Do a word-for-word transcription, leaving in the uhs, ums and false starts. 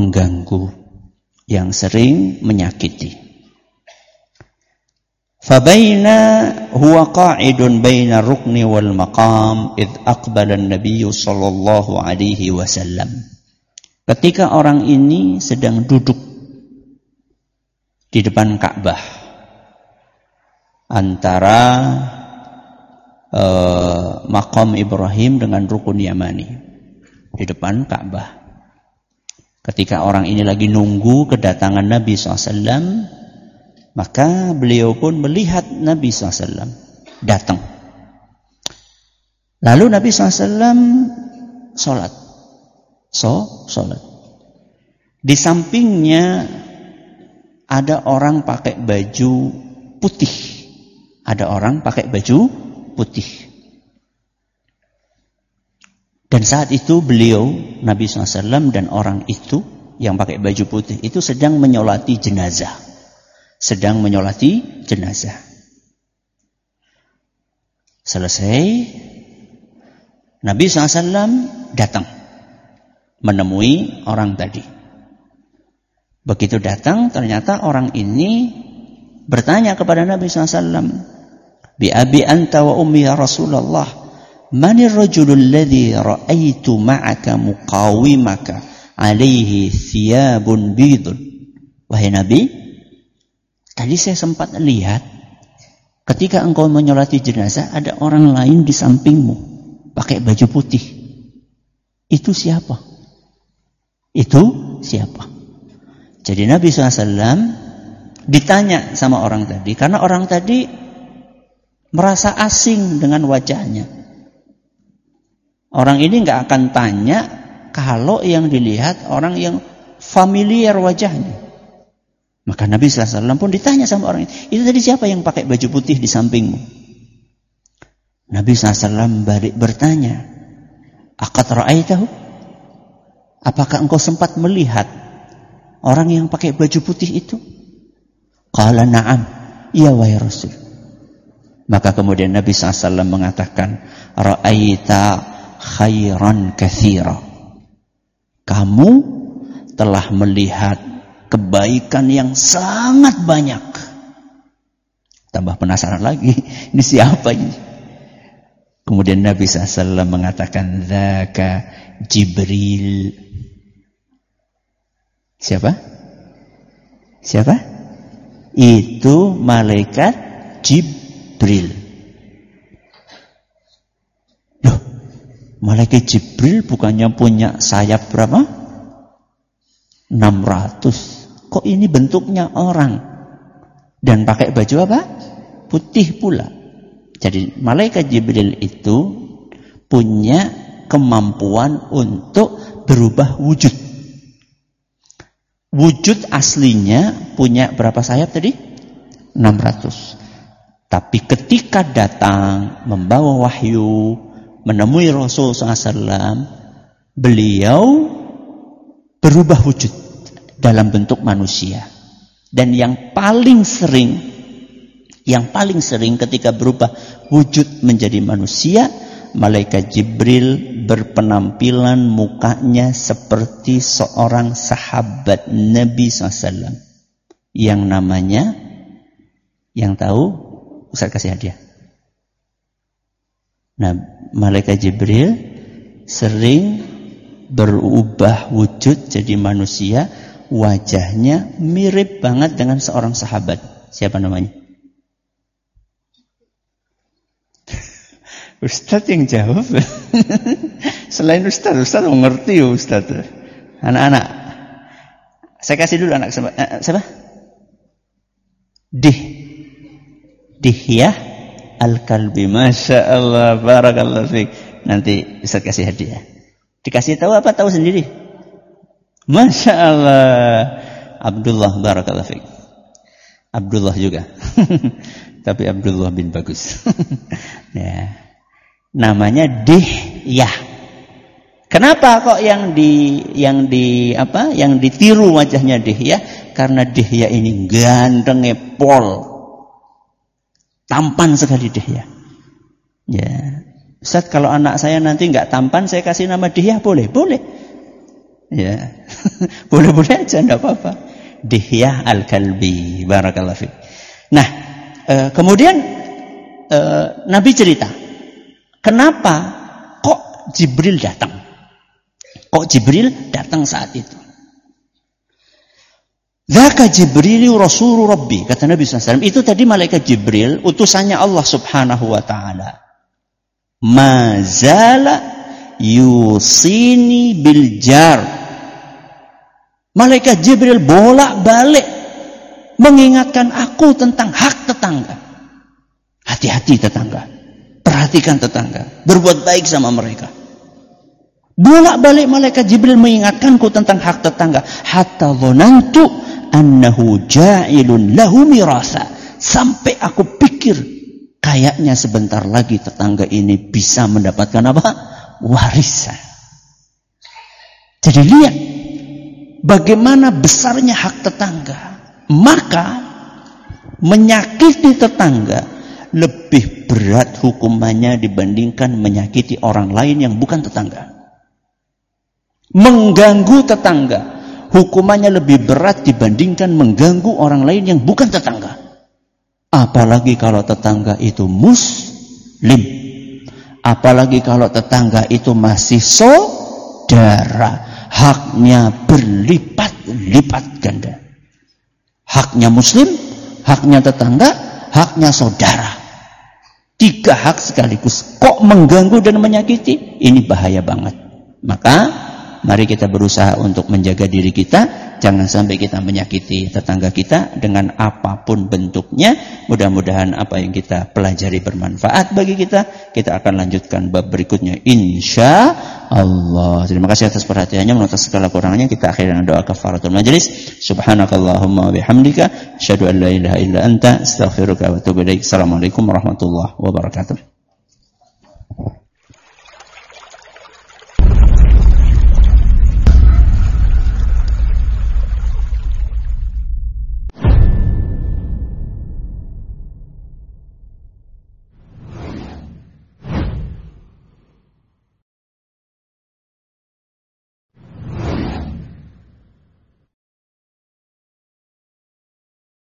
mengganggu, yang sering menyakiti. Fabaina huwa qa'idun baina rukni wal maqam id aqbala an-nabiy sallallahu alaihi wasallam. Ketika orang ini sedang duduk di depan Ka'bah antara uh, maqam Ibrahim dengan rukun Yamani di depan Ka'bah. Ketika orang ini lagi nunggu kedatangan Nabi shallallahu alaihi wasallam, maka beliau pun melihat Nabi shallallahu alaihi wasallam datang. Lalu Nabi shallallahu alaihi wasallam sholat. So, sholat. Di sampingnya ada orang pakai baju putih. Ada orang pakai baju putih. Dan saat itu beliau, Nabi shallallahu alaihi wasallam dan orang itu yang pakai baju putih itu sedang menyolati jenazah. Sedang menyolati jenazah. Selesai, Nabi shallallahu alaihi wasallam datang menemui orang tadi. Begitu datang, ternyata orang ini bertanya kepada Nabi shallallahu alaihi wasallam, Bi abi anta wa ummi ya Rasulullah, manir rajulul ladzi ra'aitu ma'aka muqawimaka alaihi thiyabun bidun. Wahai Nabi, tadi saya sempat lihat ketika engkau menyolati jenazah ada orang lain di sampingmu pakai baju putih. Itu siapa? Itu siapa? Jadi Nabi shallallahu alaihi wasallam ditanya sama orang tadi, karena orang tadi merasa asing dengan wajahnya. Orang ini nggak akan tanya kalau yang dilihat orang yang familiar wajahnya. Maka Nabi shallallahu alaihi wasallam pun ditanya sama orang itu, itu tadi siapa yang pakai baju putih di sampingmu? Nabi shallallahu alaihi wasallam balik bertanya, Aqad ra'aitahu? Apakah engkau sempat melihat orang yang pakai baju putih itu? Qala na'am, iya wahai Rasul. Maka kemudian Nabi shallallahu alaihi wasallam mengatakan, Ra'aita khairan katsira. Kamu telah melihat kebaikan yang sangat banyak. Tambah penasaran lagi, ini siapa ini? Kemudian Nabi shallallahu alaihi wasallam mengatakan, Dzaka Jibril. Siapa? Siapa? Itu malaikat Jibril. Loh, malaikat Jibril bukannya punya sayap berapa? enam ratus. Kok ini bentuknya orang? Dan pakai baju apa? Putih pula. Jadi malaikat Jibril itu punya kemampuan untuk berubah wujud. Wujud aslinya punya berapa sayap tadi? enam ratus. Tapi ketika datang membawa wahyu, menemui Rasul shallallahu alaihi wasallam, beliau berubah wujud dalam bentuk manusia. Dan yang paling sering, yang paling sering ketika berubah wujud menjadi manusia, malaikat Jibril berpenampilan mukanya seperti seorang sahabat Nabi shallallahu alaihi wasallam yang namanya, yang tahu, Ustaz kasih hadiah. Nah, malaikat Jibril sering berubah wujud jadi manusia, wajahnya mirip banget dengan seorang sahabat. Siapa namanya? Ustadz yang jawab. Selain Ustadz, Ustadz mengerti Ustadz. Anak-anak, saya kasih dulu anak siapa? Eh, siapa? Dih, Dihyah Al-Kalbi. Masya Allah, barakallahu fiik. Nanti Ustadz kasih hadiah. Dikasih tahu apa tahu sendiri? Masya Allah. Abdullah, barakallahu fiik. Abdullah juga. Tapi Abdullah bin bagus. Ya. Namanya Dihyah. Kenapa kok yang di yang di apa? Yang ditiru wajahnya Dihyah? Karena Dihyah ini gantengnya pol. Tampan sekali Dihyah. Ya. Ustaz, kalau anak saya nanti enggak tampan, saya kasih nama Dihyah boleh? Boleh. Ya. Boleh-boleh aja, enggak apa-apa. Dihyah al-kalbi. Barakallahu fiik. Nah, e, kemudian e, Nabi cerita, kenapa kok Jibril datang? Kok Jibril datang saat itu? Dzaka Jibrilu Rasulu Rabbi, kata Nabi sallallahu alaihi wasallam. Itu tadi malaikat Jibril, utusannya Allah Subhanahu wa taala. Mazala yusini bil jar. Malaikat Jibril bolak-balik mengingatkan aku tentang hak tetangga. Hati-hati tetangga. Perhatikan tetangga. Berbuat baik sama mereka. Bolak-balik malaikat Jibril mengingatkanku tentang hak tetangga. Hatta dhanantu annahu ja'ilun lahu mirasa. Sampai aku pikir kayaknya sebentar lagi tetangga ini bisa mendapatkan apa? Warisan. Jadi lihat bagaimana besarnya hak tetangga. Maka menyakiti tetangga lebih berat hukumannya dibandingkan menyakiti orang lain yang bukan tetangga. Mengganggu tetangga hukumannya lebih berat dibandingkan mengganggu orang lain yang bukan tetangga. Apalagi kalau tetangga itu muslim. Apalagi kalau tetangga itu masih saudara. Haknya berlipat-lipat ganda. Haknya muslim, haknya tetangga, haknya saudara. Tiga hak sekaligus. Kok mengganggu dan menyakiti? Ini bahaya banget. Maka mari kita berusaha untuk menjaga diri kita. Jangan sampai kita menyakiti tetangga kita dengan apapun bentuknya. Mudah-mudahan apa yang kita pelajari bermanfaat bagi kita. Kita akan lanjutkan bab berikutnya insya Allah. Terima kasih atas perhatiannya. Menurut segala kurangannya kita akhiri dengan doa kafaratul majlis. Subhanakallahumma wa bihamdika asyhadu an la ilaha illa anta astaghfiruka wa atubu ilaik. Assalamualaikum warahmatullahi wabarakatuh.